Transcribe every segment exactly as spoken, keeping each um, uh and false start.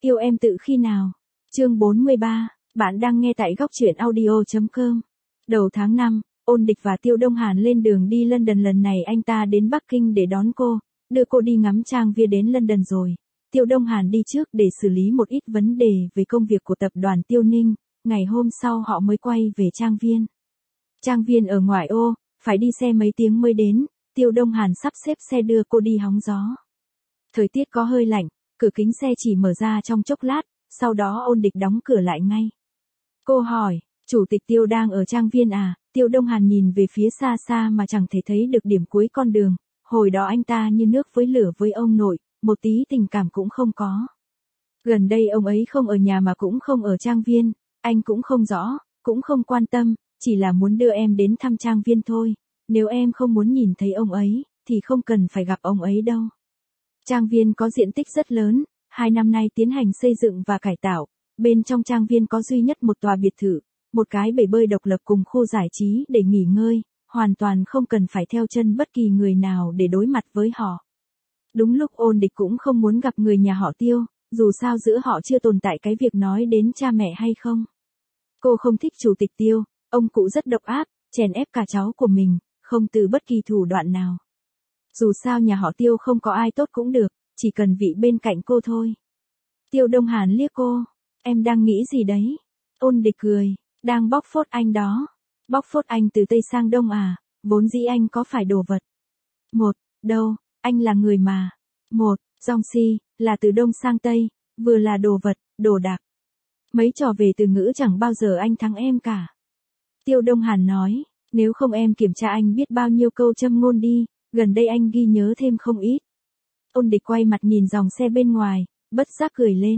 Yêu em tự khi nào? Chương bốn mươi ba, bạn đang nghe tại góc truyện audio chấm com. Đầu tháng năm, Ôn Địch và Tiêu Đông Hàn lên đường đi London, lần này anh ta đến Bắc Kinh để đón cô, đưa cô đi ngắm trang viên đến London rồi. Tiêu Đông Hàn đi trước để xử lý một ít vấn đề về công việc của tập đoàn Tiêu Ninh, ngày hôm sau họ mới quay về trang viên. Trang viên ở ngoại ô, phải đi xe mấy tiếng mới đến, Tiêu Đông Hàn sắp xếp xe đưa cô đi hóng gió. Thời tiết có hơi lạnh, cửa kính xe chỉ mở ra trong chốc lát, sau đó Ôn Địch đóng cửa lại ngay. Cô hỏi, chủ tịch Tiêu đang ở trang viên à? Tiêu Đông Hàn nhìn về phía xa xa mà chẳng thể thấy được điểm cuối con đường, hồi đó anh ta như nước với lửa với ông nội, một tí tình cảm cũng không có. Gần đây ông ấy không ở nhà mà cũng không ở trang viên, anh cũng không rõ, cũng không quan tâm, chỉ là muốn đưa em đến thăm trang viên thôi, nếu em không muốn nhìn thấy ông ấy, thì không cần phải gặp ông ấy đâu. Trang viên có diện tích rất lớn, hai năm nay tiến hành xây dựng và cải tạo, bên trong trang viên có duy nhất một tòa biệt thự, một cái bể bơi độc lập cùng khu giải trí để nghỉ ngơi, hoàn toàn không cần phải theo chân bất kỳ người nào để đối mặt với họ. Đúng lúc Ôn Địch cũng không muốn gặp người nhà họ Tiêu, dù sao giữa họ chưa tồn tại cái việc nói đến cha mẹ hay không. Cô không thích chủ tịch Tiêu, ông cụ rất độc ác, chèn ép cả cháu của mình, không từ bất kỳ thủ đoạn nào. Dù sao nhà họ Tiêu không có ai tốt cũng được, chỉ cần vị bên cạnh cô thôi. Tiêu Đông Hàn liếc cô, em đang nghĩ gì đấy? Ôn Địch cười, đang bóc phốt anh đó. Bóc phốt anh từ Tây sang Đông à, vốn dĩ anh có phải đồ vật. Một, đâu, anh là người mà. Một, dong si, là từ Đông sang Tây, vừa là đồ vật, đồ đạc. Mấy trò về từ ngữ chẳng bao giờ anh thắng em cả. Tiêu Đông Hàn nói, nếu không em kiểm tra anh biết bao nhiêu câu châm ngôn đi, gần đây anh ghi nhớ thêm không ít. Ôn Địch quay mặt nhìn dòng xe bên ngoài, bất giác cười lên.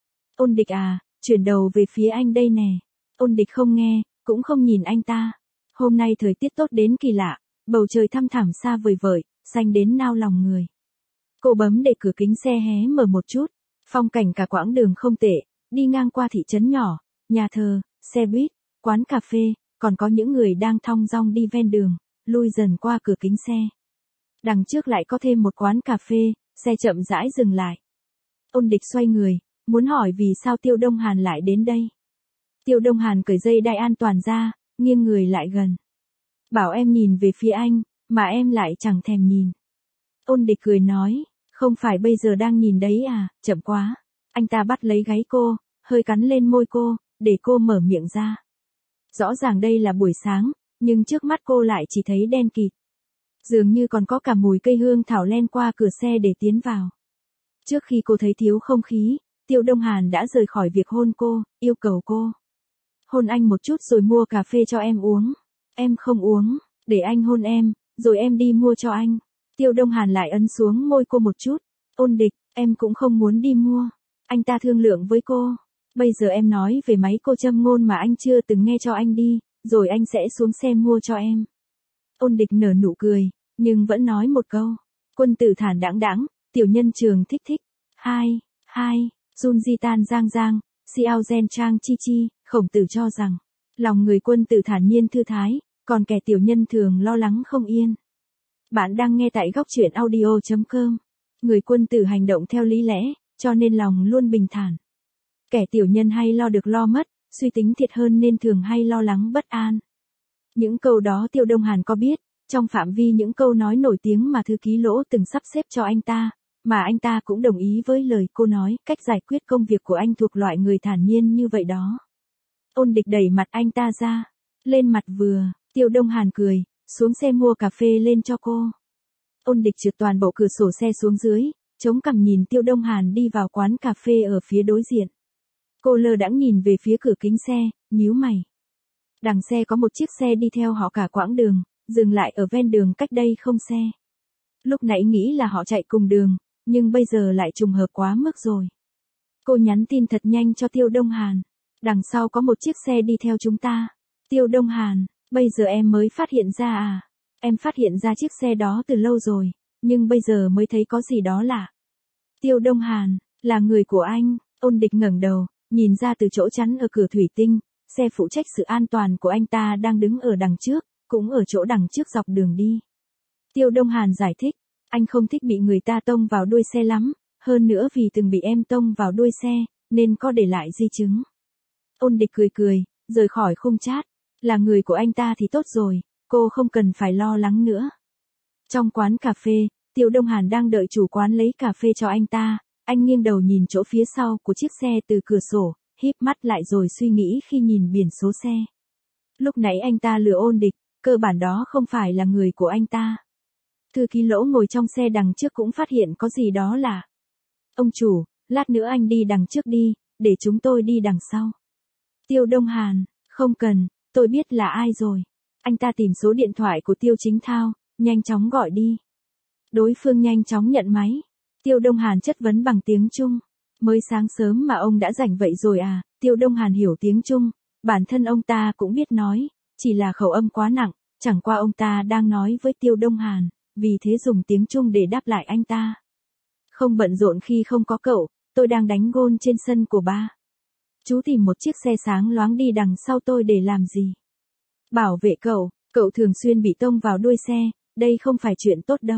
Ôn Địch à, chuyển đầu về phía anh đây nè. Ôn Địch không nghe, cũng không nhìn anh ta. Hôm nay thời tiết tốt đến kỳ lạ, bầu trời thăm thẳm xa vời vợi, xanh đến nao lòng người. Cô bấm để cửa kính xe hé mở một chút, phong cảnh cả quãng đường không tệ, đi ngang qua thị trấn nhỏ, nhà thờ, xe buýt, quán cà phê, còn có những người đang thong dong đi ven đường, lui dần qua cửa kính xe. Đằng trước lại có thêm một quán cà phê, xe chậm rãi dừng lại. Ôn Địch xoay người, muốn hỏi vì sao Tiêu Đông Hàn lại đến đây. Tiêu Đông Hàn cởi dây đai an toàn ra, nghiêng người lại gần. Bảo em nhìn về phía anh, mà em lại chẳng thèm nhìn. Ôn Địch cười nói, không phải bây giờ đang nhìn đấy à, chậm quá. Anh ta bắt lấy gáy cô, hơi cắn lên môi cô, để cô mở miệng ra. Rõ ràng đây là buổi sáng, nhưng trước mắt cô lại chỉ thấy đen kịt. Dường như còn có cả mùi cây hương thảo len qua cửa xe để tiến vào. Trước khi cô thấy thiếu không khí, Tiêu Đông Hàn đã rời khỏi việc hôn cô, yêu cầu cô. Hôn anh một chút rồi mua cà phê cho em uống. Em không uống, để anh hôn em, rồi em đi mua cho anh. Tiêu Đông Hàn lại ấn xuống môi cô một chút. Ôn Địch, em cũng không muốn đi mua. Anh ta thương lượng với cô. Bây giờ em nói về mấy cô châm ngôn mà anh chưa từng nghe cho anh đi, rồi anh sẽ xuống xe mua cho em. Ôn Địch nở nụ cười, nhưng vẫn nói một câu. Quân tử thản đãng đãng, tiểu nhân trường thích thích. Hai, hai, Jun Di Tan Giang Giang, Xiao Gen Trang Chi Chi, Khổng Tử cho rằng, lòng người quân tử thản nhiên thư thái, còn kẻ tiểu nhân thường lo lắng không yên. Bạn đang nghe tại góc truyện audio chấm com. Người quân tử hành động theo lý lẽ, cho nên lòng luôn bình thản. Kẻ tiểu nhân hay lo được lo mất, suy tính thiệt hơn nên thường hay lo lắng bất an. Những câu đó Tiêu Đông Hàn có biết, trong phạm vi những câu nói nổi tiếng mà thư ký Lỗ từng sắp xếp cho anh ta, mà anh ta cũng đồng ý với lời cô nói, cách giải quyết công việc của anh thuộc loại người thản nhiên như vậy đó. Ôn Địch đẩy mặt anh ta ra, lên mặt vừa, Tiêu Đông Hàn cười, xuống xe mua cà phê lên cho cô. Ôn Địch trượt toàn bộ cửa sổ xe xuống dưới, chống cằm nhìn Tiêu Đông Hàn đi vào quán cà phê ở phía đối diện. Cô lơ đãng nhìn về phía cửa kính xe, nhíu mày. Đằng xe có một chiếc xe đi theo họ cả quãng đường, dừng lại ở ven đường cách đây không xe. Lúc nãy nghĩ là họ chạy cùng đường, nhưng bây giờ lại trùng hợp quá mức rồi. Cô nhắn tin thật nhanh cho Tiêu Đông Hàn. Đằng sau có một chiếc xe đi theo chúng ta. Tiêu Đông Hàn, bây giờ em mới phát hiện ra à? Em phát hiện ra chiếc xe đó từ lâu rồi, nhưng bây giờ mới thấy có gì đó lạ. Tiêu Đông Hàn, là người của anh. Ôn Địch ngẩng đầu, nhìn ra từ chỗ chắn ở cửa thủy tinh, xe phụ trách sự an toàn của anh ta đang đứng ở đằng trước, cũng ở chỗ đằng trước dọc đường đi. Tiêu Đông Hàn giải thích, anh không thích bị người ta tông vào đuôi xe lắm, hơn nữa vì từng bị em tông vào đuôi xe, nên có để lại di chứng. Ôn Địch cười cười, rời khỏi khung chat. Là người của anh ta thì tốt rồi, cô không cần phải lo lắng nữa. Trong quán cà phê, Tiêu Đông Hàn đang đợi chủ quán lấy cà phê cho anh ta. Anh nghiêng đầu nhìn chỗ phía sau của chiếc xe từ cửa sổ, híp mắt lại rồi suy nghĩ khi nhìn biển số xe. Lúc nãy anh ta lừa Ôn Địch, cơ bản đó không phải là người của anh ta. Thư ký Lỗ ngồi trong xe đằng trước cũng phát hiện có gì đó lạ. Ông chủ, lát nữa anh đi đằng trước đi, để chúng tôi đi đằng sau. Tiêu Đông Hàn, không cần, tôi biết là ai rồi. Anh ta tìm số điện thoại của Tiêu Chính Thao, nhanh chóng gọi đi. Đối phương nhanh chóng nhận máy. Tiêu Đông Hàn chất vấn bằng tiếng Trung. Mới sáng sớm mà ông đã rảnh vậy rồi à? Tiêu Đông Hàn hiểu tiếng Trung, bản thân ông ta cũng biết nói, chỉ là khẩu âm quá nặng, chẳng qua ông ta đang nói với Tiêu Đông Hàn, vì thế dùng tiếng Trung để đáp lại anh ta. Không bận rộn khi không có cậu, tôi đang đánh gôn trên sân của ba. Chú tìm một chiếc xe sáng loáng đi đằng sau tôi để làm gì? Bảo vệ cậu, cậu thường xuyên bị tông vào đuôi xe, đây không phải chuyện tốt đâu.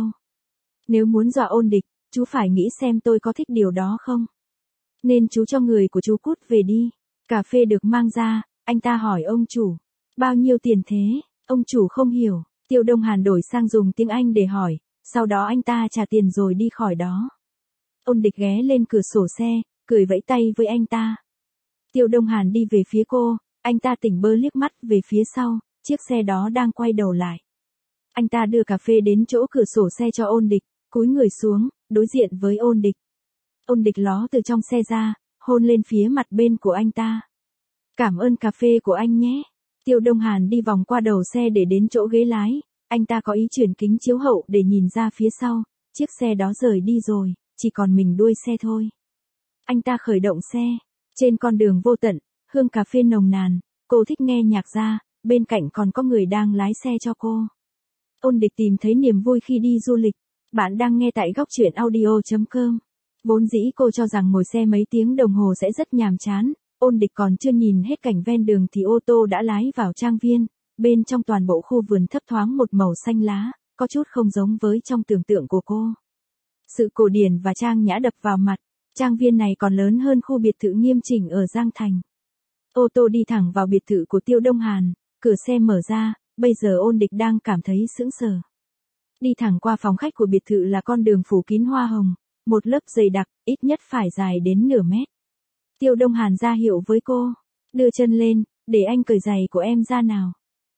Nếu muốn dọa Ôn Địch, chú phải nghĩ xem tôi có thích điều đó không? Nên chú cho người của chú cút về đi. Cà phê được mang ra, anh ta hỏi ông chủ. Bao nhiêu tiền thế? Ông chủ không hiểu. Tiêu Đông Hàn đổi sang dùng tiếng Anh để hỏi, sau đó anh ta trả tiền rồi đi khỏi đó. Ôn Địch ghé lên cửa sổ xe, cười vẫy tay với anh ta. Tiêu Đông Hàn đi về phía cô, anh ta tỉnh bơ liếc mắt về phía sau, chiếc xe đó đang quay đầu lại. Anh ta đưa cà phê đến chỗ cửa sổ xe cho Ôn Địch, cúi người xuống, đối diện với Ôn Địch. Ôn Địch ló từ trong xe ra, hôn lên phía mặt bên của anh ta. Cảm ơn cà phê của anh nhé. Tiêu Đông Hàn đi vòng qua đầu xe để đến chỗ ghế lái, anh ta có ý chuyển kính chiếu hậu để nhìn ra phía sau, chiếc xe đó rời đi rồi, chỉ còn mình đuôi xe thôi. Anh ta khởi động xe, trên con đường vô tận, hương cà phê nồng nàn, cô thích nghe nhạc ra, bên cạnh còn có người đang lái xe cho cô. Ôn Địch tìm thấy niềm vui khi đi du lịch. Bạn đang nghe tại góc truyện audio chấm com. Vốn dĩ cô cho rằng ngồi xe mấy tiếng đồng hồ sẽ rất nhàm chán, Ôn Địch còn chưa nhìn hết cảnh ven đường thì ô tô đã lái vào trang viên, bên trong toàn bộ khu vườn thấp thoáng một màu xanh lá, có chút không giống với trong tưởng tượng của cô. Sự cổ điển và trang nhã đập vào mặt, trang viên này còn lớn hơn khu biệt thự nghiêm chỉnh ở Giang Thành. Ô tô đi thẳng vào biệt thự của Tiêu Đông Hàn, cửa xe mở ra, bây giờ Ôn Địch đang cảm thấy sững sờ. Đi thẳng qua phòng khách của biệt thự là con đường phủ kín hoa hồng, một lớp dày đặc, ít nhất phải dài đến nửa mét. Tiêu Đông Hàn ra hiệu với cô, đưa chân lên, để anh cởi giày của em ra nào.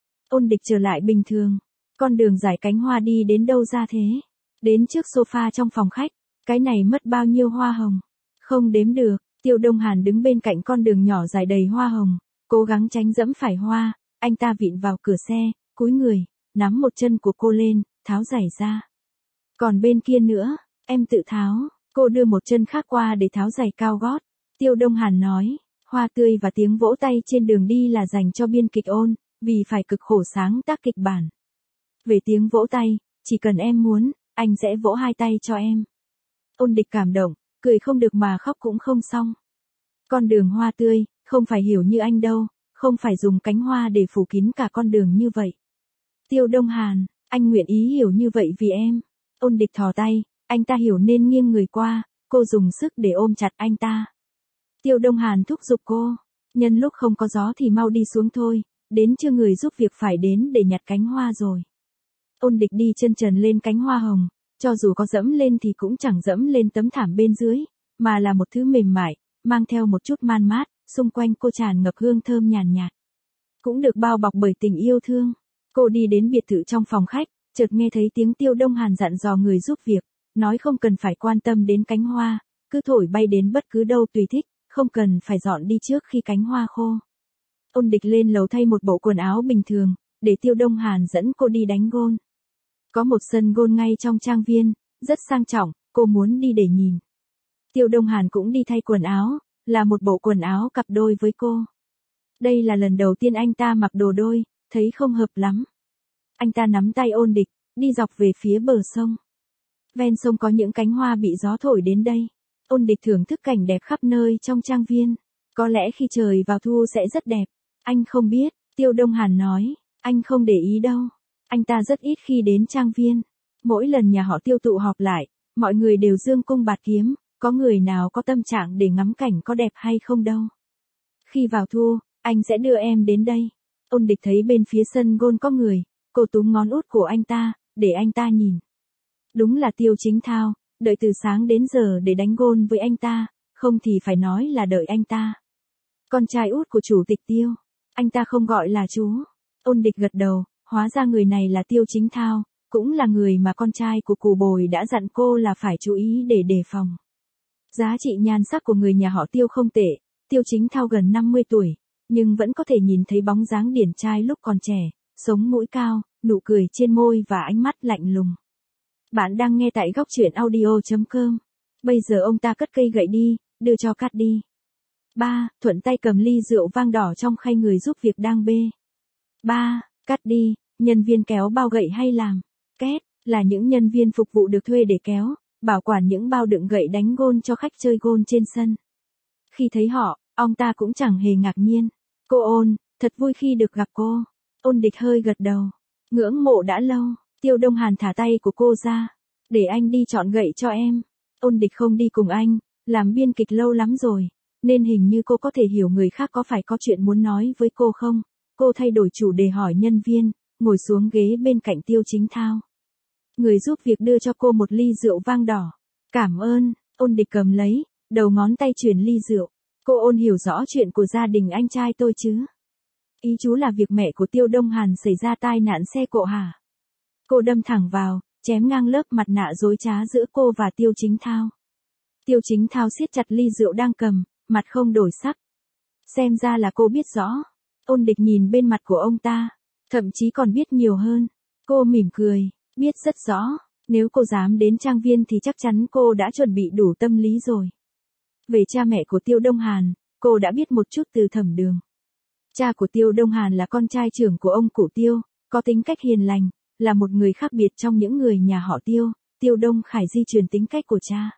Ôn Địch trở lại bình thường, con đường dải cánh hoa đi đến đâu ra thế? Đến trước sofa trong phòng khách, cái này mất bao nhiêu hoa hồng? Không đếm được. Tiêu Đông Hàn đứng bên cạnh con đường nhỏ dài đầy hoa hồng, cố gắng tránh dẫm phải hoa, anh ta vịn vào cửa xe, cúi người, nắm một chân của cô lên, tháo giày ra. Còn bên kia nữa, em tự tháo, cô đưa một chân khác qua để tháo giày cao gót. Tiêu Đông Hàn nói, hoa tươi và tiếng vỗ tay trên đường đi là dành cho biên kịch Ôn, vì phải cực khổ sáng tác kịch bản. Về tiếng vỗ tay, chỉ cần em muốn, anh sẽ vỗ hai tay cho em. Ôn Địch cảm động, cười không được mà khóc cũng không xong. Con đường hoa tươi, không phải hiểu như anh đâu, không phải dùng cánh hoa để phủ kín cả con đường như vậy. Tiêu Đông Hàn, anh nguyện ý hiểu như vậy vì em. Ôn Địch thò tay, anh ta hiểu nên nghiêng người qua, cô dùng sức để ôm chặt anh ta. Tiêu Đông Hàn thúc giục cô, nhân lúc không có gió thì mau đi xuống thôi, đến chưa người giúp việc phải đến để nhặt cánh hoa rồi. Ôn Địch đi chân trần lên cánh hoa hồng, cho dù có dẫm lên thì cũng chẳng dẫm lên tấm thảm bên dưới, mà là một thứ mềm mại, mang theo một chút man mát, xung quanh cô tràn ngập hương thơm nhàn nhạt. Cũng được bao bọc bởi tình yêu thương. Cô đi đến biệt thự trong phòng khách, chợt nghe thấy tiếng Tiêu Đông Hàn dặn dò người giúp việc, nói không cần phải quan tâm đến cánh hoa, cứ thổi bay đến bất cứ đâu tùy thích, không cần phải dọn đi trước khi cánh hoa khô. Ôn Địch lên lầu thay một bộ quần áo bình thường, để Tiêu Đông Hàn dẫn cô đi đánh gôn. Có một sân gôn ngay trong trang viên, rất sang trọng, cô muốn đi để nhìn. Tiêu Đông Hàn cũng đi thay quần áo, là một bộ quần áo cặp đôi với cô. Đây là lần đầu tiên anh ta mặc đồ đôi, thấy không hợp lắm. Anh ta nắm tay Ôn Địch, đi dọc về phía bờ sông. Ven sông có những cánh hoa bị gió thổi đến đây. Ôn Địch thưởng thức cảnh đẹp khắp nơi trong trang viên. Có lẽ khi trời vào thu sẽ rất đẹp. Anh không biết, Tiêu Đông Hàn nói, anh không để ý đâu. Anh ta rất ít khi đến trang viên. Mỗi lần nhà họ Tiêu tụ họp lại, mọi người đều dương cung bạt kiếm, có người nào có tâm trạng để ngắm cảnh có đẹp hay không đâu. Khi vào thua, anh sẽ đưa em đến đây. Ôn Địch thấy bên phía sân gôn có người, cô túm ngón út của anh ta, để anh ta nhìn. Đúng là Tiêu Chính Thao, đợi từ sáng đến giờ để đánh gôn với anh ta, không thì phải nói là đợi anh ta. Con trai út của chủ tịch Tiêu, anh ta không gọi là chú. Ôn Địch gật đầu, hóa ra người này là Tiêu Chính Thao, cũng là người mà con trai của Cù Bồi đã dặn cô là phải chú ý để đề phòng. Giá trị nhan sắc của người nhà họ Tiêu không tệ, Tiêu Chính Thao gần năm mươi tuổi, nhưng vẫn có thể nhìn thấy bóng dáng điển trai lúc còn trẻ, sống mũi cao, nụ cười trên môi và ánh mắt lạnh lùng. Bạn đang nghe tại góc truyện audio chấm com. Bây giờ ông ta cất cây gậy đi, đưa cho Cát đi. Ba, thuận tay cầm ly rượu vang đỏ trong khay người giúp việc đang bê. Ba, Cát đi, nhân viên kéo bao gậy hay làm? Két, là những nhân viên phục vụ được thuê để kéo, bảo quản những bao đựng gậy đánh gôn cho khách chơi gôn trên sân. Khi thấy họ, ông ta cũng chẳng hề ngạc nhiên. Cô Ôn, thật vui khi được gặp cô. Ôn Địch hơi gật đầu. Ngưỡng mộ đã lâu. Tiêu Đông Hàn thả tay của cô ra. Để anh đi chọn gậy cho em. Ôn Địch không đi cùng anh, làm biên kịch lâu lắm rồi, nên hình như cô có thể hiểu người khác có phải có chuyện muốn nói với cô không. Cô thay đổi chủ đề hỏi nhân viên, ngồi xuống ghế bên cạnh Tiêu Chính Thao. Người giúp việc đưa cho cô một ly rượu vang đỏ. Cảm ơn. Ôn Địch cầm lấy, đầu ngón tay chuyển ly rượu. Cô Ôn hiểu rõ chuyện của gia đình anh trai tôi chứ? Ý chú là việc mẹ của Tiêu Đông Hàn xảy ra tai nạn xe cộ hả? Cô đâm thẳng vào, chém ngang lớp mặt nạ dối trá giữa cô và Tiêu Chính Thao. Tiêu Chính Thao siết chặt ly rượu đang cầm, mặt không đổi sắc. Xem ra là cô biết rõ. Ôn Địch nhìn bên mặt của ông ta, thậm chí còn biết nhiều hơn. Cô mỉm cười, biết rất rõ, nếu cô dám đến trang viên thì chắc chắn cô đã chuẩn bị đủ tâm lý rồi. Về cha mẹ của Tiêu Đông Hàn, cô đã biết một chút từ Thẩm Đường. Cha của Tiêu Đông Hàn là con trai trưởng của ông cụ Tiêu, có tính cách hiền lành, là một người khác biệt trong những người nhà họ Tiêu. Tiêu Đông Khải di truyền tính cách của cha.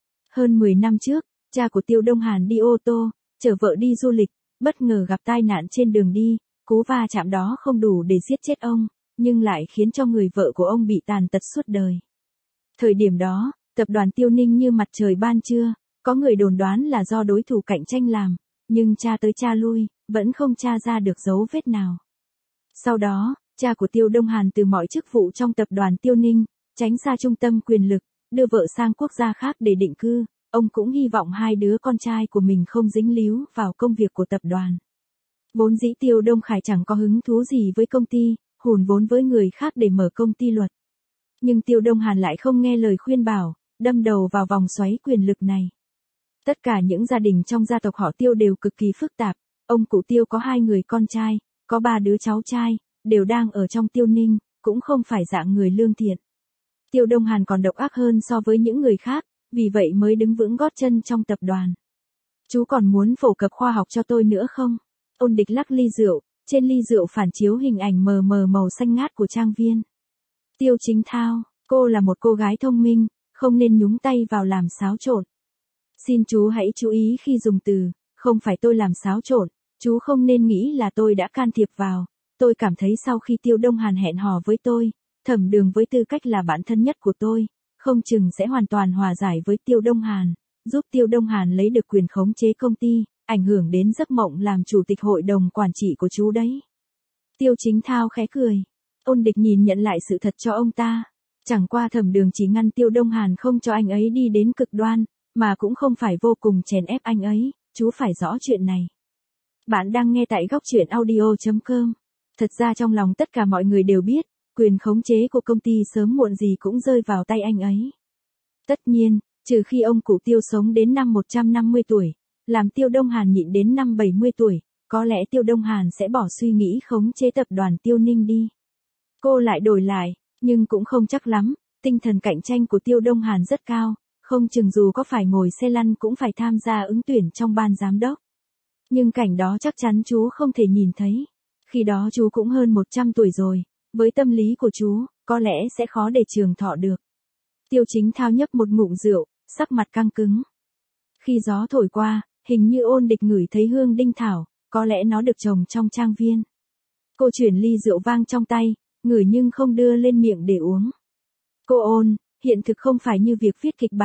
Hơn mười năm trước, cha của Tiêu Đông Hàn đi ô tô, chở vợ đi du lịch, bất ngờ gặp tai nạn trên đường đi, cú va chạm đó không đủ để giết chết ông, nhưng lại khiến cho người vợ của ông bị tàn tật suốt đời. Thời điểm đó, tập đoàn Tiêu Ninh như mặt trời ban trưa, có người đồn đoán là do đối thủ cạnh tranh làm, nhưng tra tới tra lui, vẫn không tra ra được dấu vết nào. Sau đó, cha của Tiêu Đông Hàn từ mọi chức vụ trong tập đoàn Tiêu Ninh, tránh xa trung tâm quyền lực, đưa vợ sang quốc gia khác để định cư. Ông cũng hy vọng hai đứa con trai của mình không dính líu vào công việc của tập đoàn. Vốn dĩ Tiêu Đông Khải chẳng có hứng thú gì với công ty, hùn vốn với người khác để mở công ty luật. Nhưng Tiêu Đông Hàn lại không nghe lời khuyên bảo, đâm đầu vào vòng xoáy quyền lực này. Tất cả những gia đình trong gia tộc họ Tiêu đều cực kỳ phức tạp. Ông cụ Tiêu có hai người con trai, có ba đứa cháu trai, đều đang ở trong Tiêu Ninh, cũng không phải dạng người lương thiện. Tiêu Đông Hàn còn độc ác hơn so với những người khác, vì vậy mới đứng vững gót chân trong tập đoàn. Chú còn muốn phổ cập khoa học cho tôi nữa không? Ôn Địch lắc ly rượu, trên ly rượu phản chiếu hình ảnh mờ mờ màu xanh ngát của trang viên. Tiêu Chính Thao, cô là một cô gái thông minh, không nên nhúng tay vào làm xáo trộn. Xin chú hãy chú ý khi dùng từ, không phải tôi làm xáo trộn, chú không nên nghĩ là tôi đã can thiệp vào. Tôi cảm thấy sau khi Tiêu Đông Hàn hẹn hò với tôi, Thẩm Đường với tư cách là bạn thân nhất của tôi, không chừng sẽ hoàn toàn hòa giải với Tiêu Đông Hàn, giúp Tiêu Đông Hàn lấy được quyền khống chế công ty, ảnh hưởng đến giấc mộng làm chủ tịch hội đồng quản trị của chú đấy. Tiêu Chính Thao khẽ cười. Ôn Địch nhìn nhận lại sự thật cho ông ta. Chẳng qua Thẩm Đường chỉ ngăn Tiêu Đông Hàn không cho anh ấy đi đến cực đoan, mà cũng không phải vô cùng chèn ép anh ấy, chú phải rõ chuyện này. Bạn đang nghe tại góc truyện audio chấm com. Thật ra trong lòng tất cả mọi người đều biết, quyền khống chế của công ty sớm muộn gì cũng rơi vào tay anh ấy. Tất nhiên, trừ khi ông cụ Tiêu sống đến năm một trăm năm mươi tuổi, làm Tiêu Đông Hàn nhịn đến năm bảy mươi tuổi, có lẽ Tiêu Đông Hàn sẽ bỏ suy nghĩ khống chế tập đoàn Tiêu Ninh đi. Cô lại đổi lại, nhưng cũng không chắc lắm, tinh thần cạnh tranh của Tiêu Đông Hàn rất cao, không chừng dù có phải ngồi xe lăn cũng phải tham gia ứng tuyển trong ban giám đốc. Nhưng cảnh đó chắc chắn chú không thể nhìn thấy. Khi đó chú cũng hơn một trăm tuổi rồi, với tâm lý của chú, có lẽ sẽ khó để trường thọ được. Tiêu Chính Thao nhấp một ngụm rượu, sắc mặt căng cứng. Khi gió thổi qua, hình như Ôn Địch ngửi thấy hương đinh thảo, có lẽ nó được trồng trong trang viên. Cô chuyển ly rượu vang trong tay, ngửi nhưng không đưa lên miệng để uống. Cô Ôn, hiện thực không phải như việc viết kịch bản,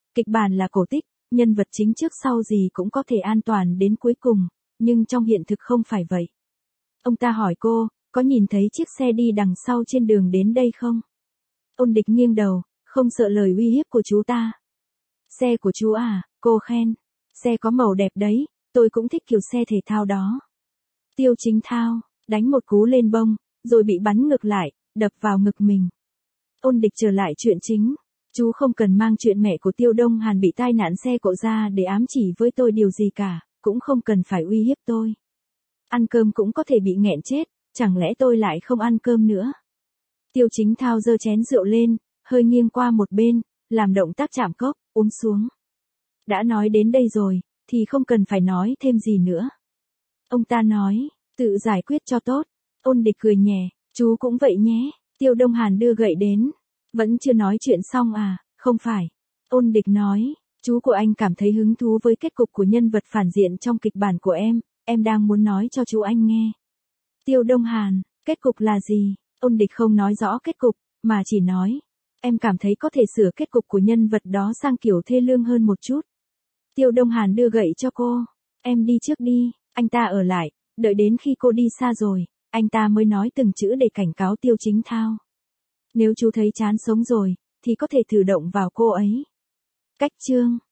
Kịch bản là cổ tích, nhân vật chính trước sau gì cũng có thể an toàn đến cuối cùng, nhưng trong hiện thực không phải vậy. Ông ta hỏi cô, có nhìn thấy chiếc xe đi đằng sau trên đường đến đây không? Ôn Địch nghiêng đầu, không sợ lời uy hiếp của chú ta. Xe của chú à, cô khen. Xe có màu đẹp đấy, tôi cũng thích kiểu xe thể thao đó. Tiêu Chính Thao, đánh một cú lên bông, rồi bị bắn ngược lại, đập vào ngực mình. Ôn Địch trở lại chuyện chính. Chú không cần mang chuyện mẹ của Tiêu Đông Hàn bị tai nạn xe cộ ra để ám chỉ với tôi điều gì cả, cũng không cần phải uy hiếp tôi. Ăn cơm cũng có thể bị nghẹn chết, chẳng lẽ tôi lại không ăn cơm nữa? Tiêu Chính Thao giơ chén rượu lên, hơi nghiêng qua một bên, làm động tác chạm cốc, uống xuống. Đã nói đến đây rồi, thì không cần phải nói thêm gì nữa. Ông ta nói, tự giải quyết cho tốt. Ôn Địch cười nhẹ, chú cũng vậy nhé. Tiêu Đông Hàn đưa gậy đến. Vẫn chưa nói chuyện xong à, không phải. Ôn Địch nói, chú của anh cảm thấy hứng thú với kết cục của nhân vật phản diện trong kịch bản của em, em đang muốn nói cho chú anh nghe. Tiêu Đông Hàn, kết cục là gì? Ôn Địch không nói rõ kết cục, mà chỉ nói, em cảm thấy có thể sửa kết cục của nhân vật đó sang kiểu thê lương hơn một chút. Tiêu Đông Hàn đưa gậy cho cô, em đi trước đi, anh ta ở lại, đợi đến khi cô đi xa rồi, anh ta mới nói từng chữ để cảnh cáo Tiêu Chính Thao. Nếu chú thấy chán sống rồi, thì có thể thử động vào cô ấy. Cách chương